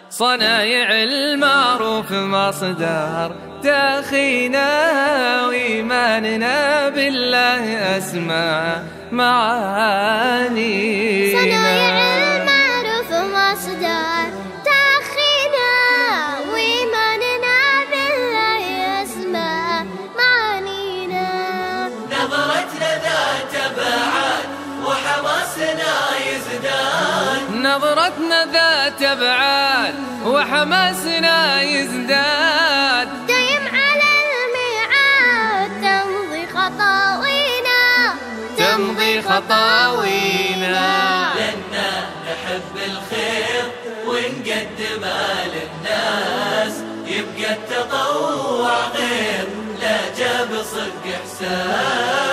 صنايع المعروف مصدر تأخينا، وإيماننا بالله أسمى معانينا. صنايع المعروف مصدر تأخينا، وإيماننا بالله أسمى معانينا. نظرتنا ذات أبعاد وحماسنا يزداد، نظرتنا ذات أبعاد وحماسنا يزداد. دايم على الميعاد تمضي خطاوينا، تمضي خطاوينا. لأننا نحب الخير ونقدمه للناس، يبقى التطوع غير لا جاب صدق إحساس.